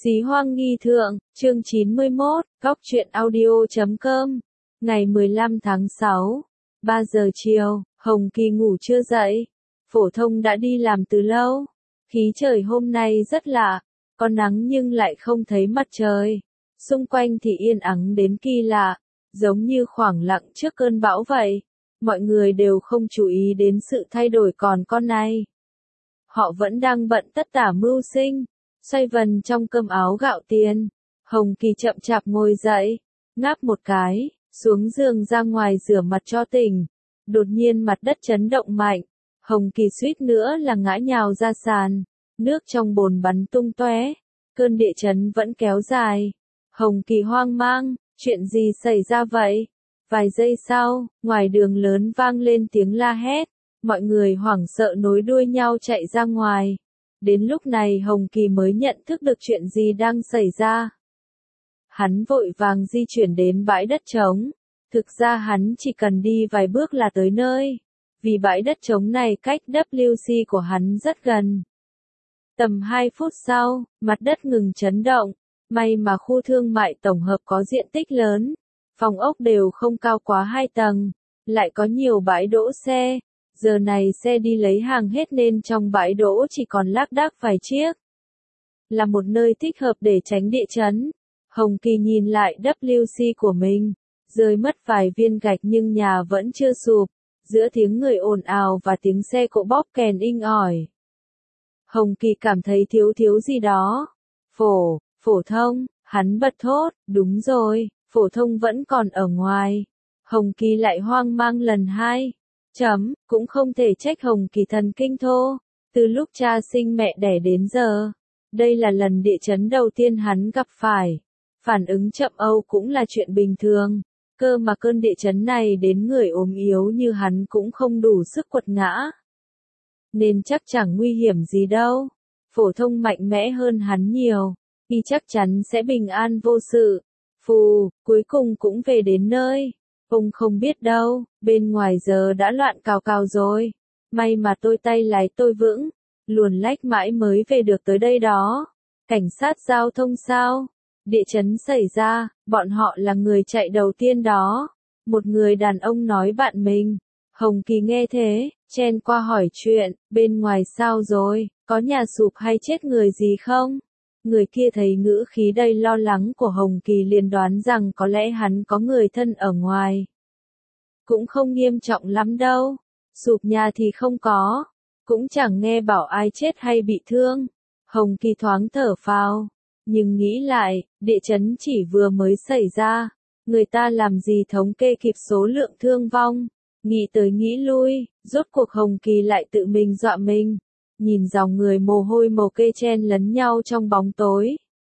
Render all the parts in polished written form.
Xí hoang nghi thượng, chương 91, góc truyện audio.com, ngày 15 tháng 6, 3 giờ chiều, Hồng Kỳ ngủ chưa dậy. Phổ thông đã đi làm từ lâu. Khí trời hôm nay rất lạ, có nắng nhưng lại không thấy mặt trời. Xung quanh thì yên ắng đến kỳ lạ, giống như khoảng lặng trước cơn bão vậy. Mọi người đều không chú ý đến sự thay đổi còn con này. Họ vẫn đang bận tất tả mưu sinh, xoay vần trong cơm áo gạo tiền. Hồng Kỳ chậm chạp ngồi dậy, ngáp một cái, xuống giường ra ngoài rửa mặt cho tỉnh. Đột nhiên mặt đất chấn động mạnh, Hồng Kỳ suýt nữa là ngã nhào ra sàn, nước trong bồn bắn tung tóe. Cơn địa chấn vẫn kéo dài. Hồng Kỳ hoang mang, chuyện gì xảy ra vậy? Vài giây sau, ngoài đường lớn vang lên tiếng la hét, mọi người hoảng sợ nối đuôi nhau chạy ra ngoài. Đến lúc này Hồng Kỳ mới nhận thức được chuyện gì đang xảy ra. Hắn vội vàng di chuyển đến bãi đất trống. Thực ra hắn chỉ cần đi vài bước là tới nơi, vì bãi đất trống này cách WC của hắn rất gần. Tầm 2 phút sau, mặt đất ngừng chấn động. May mà khu thương mại tổng hợp có diện tích lớn, phòng ốc đều không cao quá 2 tầng, lại có nhiều bãi đỗ xe. Giờ này xe đi lấy hàng hết nên trong bãi đỗ chỉ còn lác đác vài chiếc. Là một nơi thích hợp để tránh địa chấn. Hồng Kỳ nhìn lại WC của mình, rơi mất vài viên gạch nhưng nhà vẫn chưa sụp, giữa tiếng người ồn ào và tiếng xe cộ bóp kèn inh ỏi. Hồng Kỳ cảm thấy thiếu gì đó. Phổ thông, hắn bật thốt, đúng rồi, Phổ thông vẫn còn ở ngoài. Hồng Kỳ lại hoang mang lần hai. Cũng không thể trách Hồng Kỳ thần kinh thô. Từ lúc cha sinh mẹ đẻ đến giờ, đây là lần địa chấn đầu tiên hắn gặp phải. Phản ứng chậm Âu cũng là chuyện bình thường. Cơ mà cơn địa chấn này đến người ốm yếu như hắn cũng không đủ sức quật ngã. Nên chắc chẳng nguy hiểm gì đâu. Phổ thông mạnh mẽ hơn hắn nhiều, y chắc chắn sẽ bình an vô sự. Cuối cùng cũng về đến nơi. Ông không biết đâu, bên ngoài giờ đã loạn cào cào rồi. May mà tôi tay lái tôi vững, luồn lách mãi mới về được tới đây đó. Cảnh sát giao thông sao? Địa chấn xảy ra, bọn họ là người chạy đầu tiên đó. Một người đàn ông nói bạn mình. Hồng Kỳ nghe thế, chen qua hỏi chuyện, bên ngoài sao rồi, có nhà sụp hay chết người gì không? Người kia thấy ngữ khí đầy lo lắng của Hồng Kỳ liền đoán rằng có lẽ hắn có người thân ở ngoài. Cũng không nghiêm trọng lắm đâu, sụp nhà thì không có, cũng chẳng nghe bảo ai chết hay bị thương. Hồng Kỳ thoáng thở phào, nhưng nghĩ lại, địa chấn chỉ vừa mới xảy ra, người ta làm gì thống kê kịp số lượng thương vong. Nghĩ tới nghĩ lui, rốt cuộc Hồng Kỳ lại tự mình dọa mình. Nhìn dòng người mồ hôi mồ kê chen lấn nhau trong bóng tối.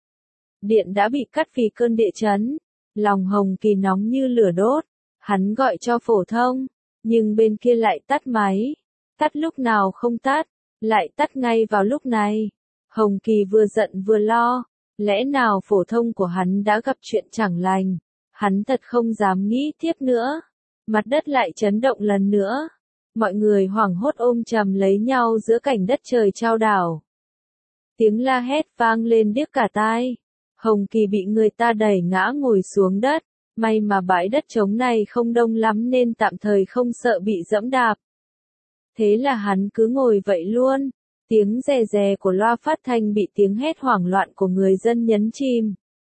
Điện đã bị cắt vì cơn địa chấn. Lòng Hồng Kỳ nóng như lửa đốt. Hắn gọi cho Phổ thông, nhưng bên kia lại tắt máy. Tắt lúc nào không tắt, lại tắt ngay vào lúc này. Hồng Kỳ vừa giận vừa lo. Lẽ nào Phổ thông của hắn đã gặp chuyện chẳng lành. Hắn thật không dám nghĩ tiếp nữa. Mặt đất lại chấn động lần nữa. Mọi người hoảng hốt ôm chầm lấy nhau giữa cảnh đất trời chao đảo. Tiếng la hét vang lên điếc cả tai. Hồng Kỳ bị người ta đẩy ngã ngồi xuống đất. May mà bãi đất trống này không đông lắm nên tạm thời không sợ bị dẫm đạp. Thế là hắn cứ ngồi vậy luôn. Tiếng rè rè của loa phát thanh bị tiếng hét hoảng loạn của người dân nhấn chìm.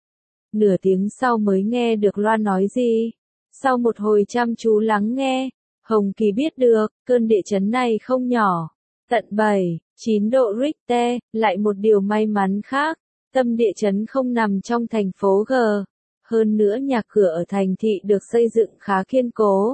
Nửa tiếng sau mới nghe được loa nói gì. Sau một hồi chăm chú lắng nghe, Hồng Kỳ biết được, cơn địa chấn này không nhỏ. Tận 7,9 độ Richter, lại một điều may mắn khác, tâm địa chấn không nằm trong thành phố G. Hơn nữa nhà cửa ở thành thị được xây dựng khá kiên cố.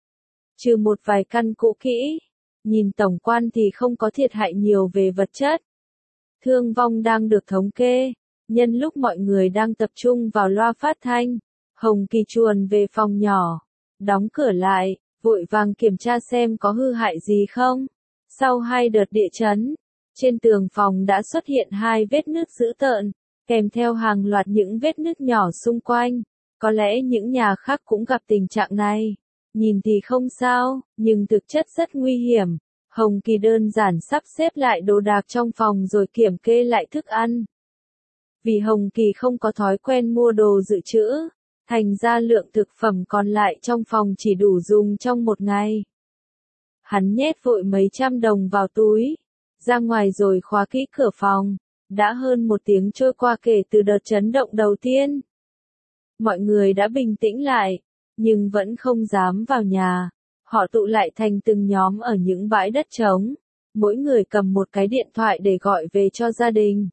Trừ một vài căn cũ kỹ, nhìn tổng quan thì không có thiệt hại nhiều về vật chất. Thương vong đang được thống kê, nhân lúc mọi người đang tập trung vào loa phát thanh. Hồng Kỳ chuồn về phòng nhỏ, đóng cửa lại, vội vàng kiểm tra xem có hư hại gì không. Sau 2 đợt địa chấn, trên tường phòng đã xuất hiện 2 vết nứt dữ tợn, kèm theo hàng loạt những vết nứt nhỏ xung quanh. Có lẽ những nhà khác cũng gặp tình trạng này. Nhìn thì không sao, nhưng thực chất rất nguy hiểm. Hồng Kỳ đơn giản sắp xếp lại đồ đạc trong phòng rồi kiểm kê lại thức ăn. Vì Hồng Kỳ không có thói quen mua đồ dự trữ, thành ra lượng thực phẩm còn lại trong phòng chỉ đủ dùng trong một ngày. Hắn nhét vội mấy trăm đồng vào túi, ra ngoài rồi khóa kỹ cửa phòng. Đã hơn 1 tiếng trôi qua kể từ đợt chấn động đầu tiên. Mọi người đã bình tĩnh lại, nhưng vẫn không dám vào nhà. Họ tụ lại thành từng nhóm ở những bãi đất trống, mỗi người cầm một cái điện thoại để gọi về cho gia đình.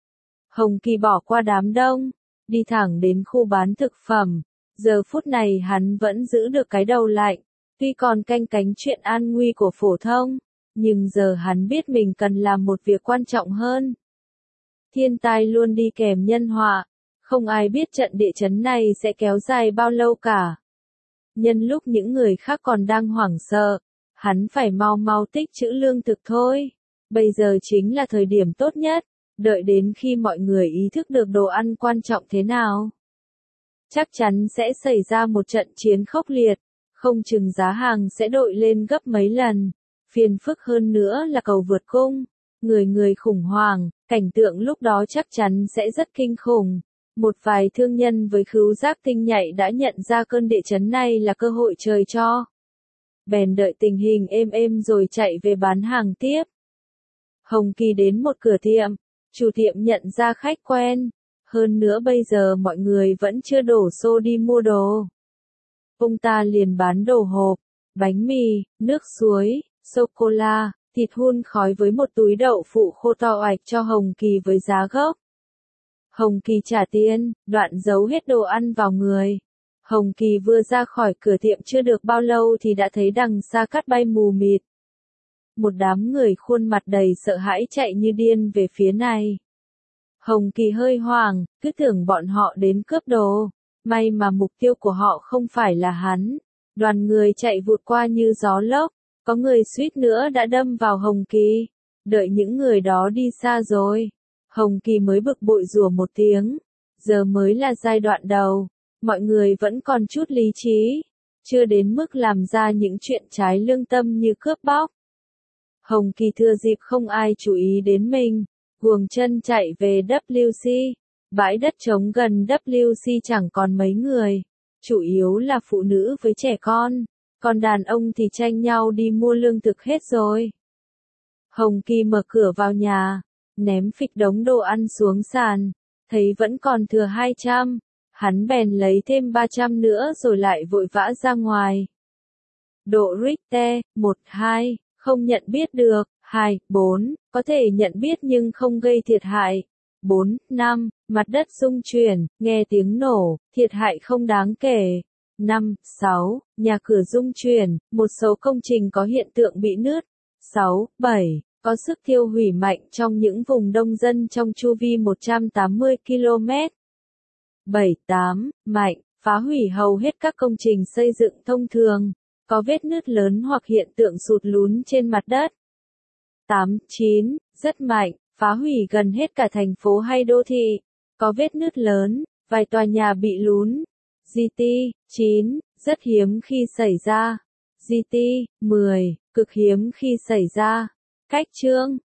Hồng Kỳ bỏ qua đám đông, đi thẳng đến khu bán thực phẩm. Giờ phút này hắn vẫn giữ được cái đầu lạnh, tuy còn canh cánh chuyện an nguy của phổ thông, nhưng giờ hắn biết mình cần làm một việc quan trọng hơn. Thiên tai luôn đi kèm nhân họa, không ai biết trận địa chấn này sẽ kéo dài bao lâu cả. Nhân lúc những người khác còn đang hoảng sợ, hắn phải mau mau tích trữ lương thực thôi. Bây giờ chính là thời điểm tốt nhất, đợi đến khi mọi người ý thức được đồ ăn quan trọng thế nào. Chắc chắn sẽ xảy ra một trận chiến khốc liệt, không chừng giá hàng sẽ đội lên gấp mấy lần. Phiền phức hơn nữa là cầu vượt cung, người người khủng hoảng, cảnh tượng lúc đó chắc chắn sẽ rất kinh khủng. Một vài thương nhân với khứu giác tinh nhạy đã nhận ra cơn địa chấn này là cơ hội trời cho. Bèn đợi tình hình êm êm rồi chạy về bán hàng tiếp. Hồng Kỳ đến một cửa tiệm, chủ tiệm nhận ra khách quen. Hơn nữa bây giờ mọi người vẫn chưa đổ xô đi mua đồ. Ông ta liền bán đồ hộp, bánh mì, nước suối, sô-cô-la, thịt hun khói với một túi đậu phụ khô to oạch cho Hồng Kỳ với giá gốc. Hồng Kỳ trả tiền, đoạn giấu hết đồ ăn vào người. Hồng Kỳ vừa ra khỏi cửa tiệm chưa được bao lâu thì đã thấy đằng xa cát bay mù mịt. Một đám người khuôn mặt đầy sợ hãi chạy như điên về phía này. Hồng Kỳ hơi hoảng, cứ tưởng bọn họ đến cướp đồ. May mà mục tiêu của họ không phải là hắn. Đoàn người chạy vụt qua như gió lốc, có người suýt nữa đã đâm vào Hồng Kỳ. Đợi những người đó đi xa rồi, Hồng Kỳ mới bực bội rủa một tiếng. Giờ mới là giai đoạn đầu, mọi người vẫn còn chút lý trí, chưa đến mức làm ra những chuyện trái lương tâm như cướp bóc. Hồng Kỳ thừa dịp không ai chú ý đến mình, guồng chân chạy về WC. Bãi đất trống gần WC chẳng còn mấy người, chủ yếu là phụ nữ với trẻ con, còn đàn ông thì tranh nhau đi mua lương thực hết rồi. Hồng Kỳ mở cửa vào nhà, ném phịch đống đồ ăn xuống sàn, thấy vẫn còn thừa 200, hắn bèn lấy thêm 300 nữa rồi lại vội vã ra ngoài. Độ Richter, 1, 2, không nhận biết được, 2, 4, có thể nhận biết nhưng không gây thiệt hại. 4, 5, mặt đất rung chuyển, nghe tiếng nổ, thiệt hại không đáng kể. 5, 6, nhà cửa rung chuyển, một số công trình có hiện tượng bị nứt. 6, 7, có sức tiêu hủy mạnh trong những vùng đông dân trong chu vi 180 km. 7, 8, mạnh, phá hủy hầu hết các công trình xây dựng thông thường, có vết nứt lớn hoặc hiện tượng sụt lún trên mặt đất. 8, 9, rất mạnh, phá hủy gần hết cả thành phố hay đô thị, có vết nứt lớn, vài tòa nhà bị lún. GT, 9, rất hiếm khi xảy ra. GT, 10, cực hiếm khi xảy ra. Cách chương